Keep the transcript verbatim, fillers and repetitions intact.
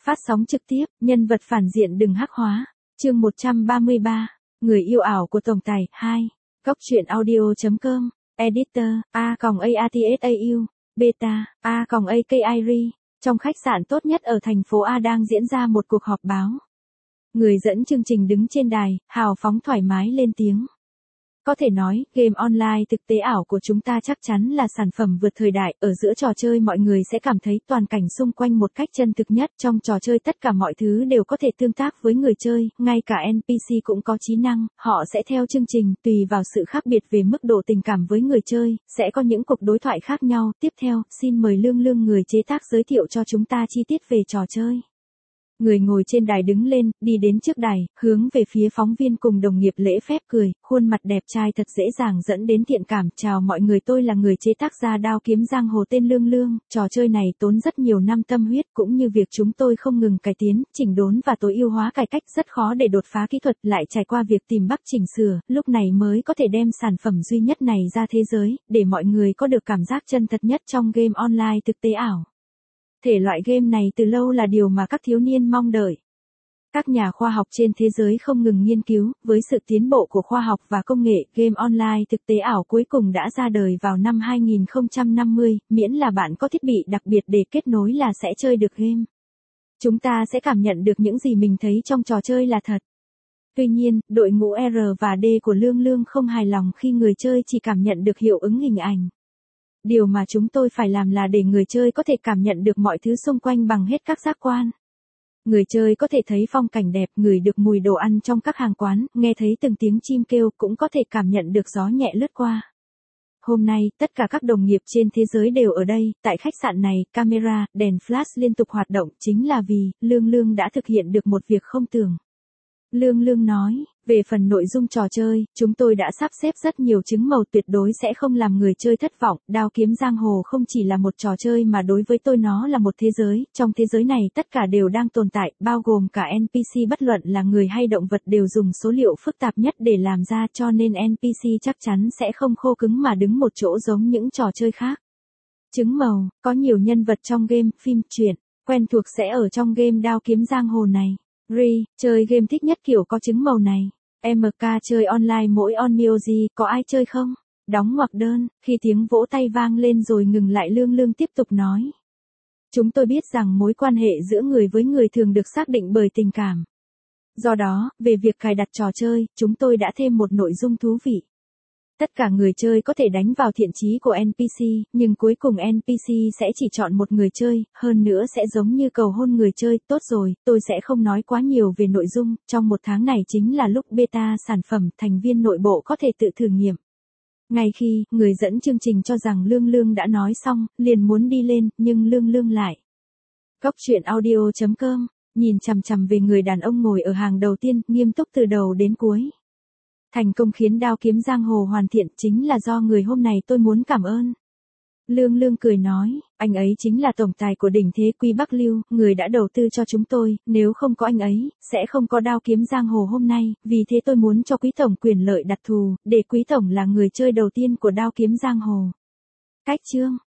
Phát sóng trực tiếp, nhân vật phản diện đừng hắc hóa. Chương một trăm ba mươi ba. Người yêu ảo của tổng tài hai. Góc truyện audio chấm com. Editor a còng atsau. Beta a còng akiri. Trong khách sạn tốt nhất ở thành phố A đang diễn ra một cuộc họp báo. Người dẫn chương trình đứng trên đài, hào phóng thoải mái lên tiếng. Có thể nói, game online thực tế ảo của chúng ta chắc chắn là sản phẩm vượt thời đại, ở giữa trò chơi mọi người sẽ cảm thấy toàn cảnh xung quanh một cách chân thực nhất, trong trò chơi tất cả mọi thứ đều có thể tương tác với người chơi, ngay cả en pê xê cũng có trí năng, họ sẽ theo chương trình, tùy vào sự khác biệt về mức độ tình cảm với người chơi, sẽ có những cuộc đối thoại khác nhau. Tiếp theo, xin mời Lương Lương người chế tác giới thiệu cho chúng ta chi tiết về trò chơi. Người ngồi trên đài đứng lên, đi đến trước đài, hướng về phía phóng viên cùng đồng nghiệp lễ phép cười, khuôn mặt đẹp trai thật dễ dàng dẫn đến thiện cảm. Chào mọi người, tôi là người chế tác ra đao kiếm giang hồ tên Lương Lương, trò chơi này tốn rất nhiều năm tâm huyết cũng như việc chúng tôi không ngừng cải tiến, chỉnh đốn và tối ưu hóa cải cách rất khó để đột phá kỹ thuật lại trải qua việc tìm bug chỉnh sửa, lúc này mới có thể đem sản phẩm duy nhất này ra thế giới, để mọi người có được cảm giác chân thật nhất trong game online thực tế ảo. Thể loại game này từ lâu là điều mà các thiếu niên mong đợi. Các nhà khoa học trên thế giới không ngừng nghiên cứu, với sự tiến bộ của khoa học và công nghệ, game online thực tế ảo cuối cùng đã ra đời vào năm hai nghìn không trăm năm mươi, miễn là bạn có thiết bị đặc biệt để kết nối là sẽ chơi được game. Chúng ta sẽ cảm nhận được những gì mình thấy trong trò chơi là thật. Tuy nhiên, đội ngũ R và D của Lương Lương không hài lòng khi người chơi chỉ cảm nhận được hiệu ứng hình ảnh. Điều mà chúng tôi phải làm là để người chơi có thể cảm nhận được mọi thứ xung quanh bằng hết các giác quan. Người chơi có thể thấy phong cảnh đẹp, ngửi được mùi đồ ăn trong các hàng quán, nghe thấy từng tiếng chim kêu, cũng có thể cảm nhận được gió nhẹ lướt qua. Hôm nay, tất cả các đồng nghiệp trên thế giới đều ở đây, tại khách sạn này, camera, đèn flash liên tục hoạt động, chính là vì, Lương Lương đã thực hiện được một việc không tưởng. Lương Lương nói, về phần nội dung trò chơi, chúng tôi đã sắp xếp rất nhiều chứng màu tuyệt đối sẽ không làm người chơi thất vọng. Đao kiếm giang hồ không chỉ là một trò chơi mà đối với tôi nó là một thế giới, trong thế giới này tất cả đều đang tồn tại, bao gồm cả en pê xê bất luận là người hay động vật đều dùng số liệu phức tạp nhất để làm ra, cho nên en pê xê chắc chắn sẽ không khô cứng mà đứng một chỗ giống những trò chơi khác. Chứng màu, có nhiều nhân vật trong game, phim, truyện, quen thuộc sẽ ở trong game đao kiếm giang hồ này. Ri, chơi game thích nhất kiểu có chứng màu này. em ca chơi online mỗi onmyoji, có ai chơi không? Đóng ngoặc đơn, khi tiếng vỗ tay vang lên rồi ngừng lại Lương Lương tiếp tục nói. Chúng tôi biết rằng mối quan hệ giữa người với người thường được xác định bởi tình cảm. Do đó, về việc cài đặt trò chơi, chúng tôi đã thêm một nội dung thú vị. Tất cả người chơi có thể đánh vào thiện chí của en pê xê, nhưng cuối cùng en pê xê sẽ chỉ chọn một người chơi, hơn nữa sẽ giống như cầu hôn người chơi. Tốt rồi, tôi sẽ không nói quá nhiều về nội dung, trong một tháng này chính là lúc beta sản phẩm, thành viên nội bộ có thể tự thử nghiệm. Ngay khi, người dẫn chương trình cho rằng Lương Lương đã nói xong, liền muốn đi lên, nhưng Lương Lương lại. Góc truyện audio chấm com, nhìn chằm chằm về người đàn ông ngồi ở hàng đầu tiên, nghiêm túc từ đầu đến cuối. Thành công khiến đao kiếm giang hồ hoàn thiện chính là do người hôm nay tôi muốn cảm ơn. Lương Lương cười nói, anh ấy chính là tổng tài của đỉnh thế Quy Bắc Lưu, người đã đầu tư cho chúng tôi, nếu không có anh ấy, sẽ không có đao kiếm giang hồ hôm nay, vì thế tôi muốn cho Quý Tổng quyền lợi đặc thù, để Quý Tổng là người chơi đầu tiên của đao kiếm giang hồ. Cách chương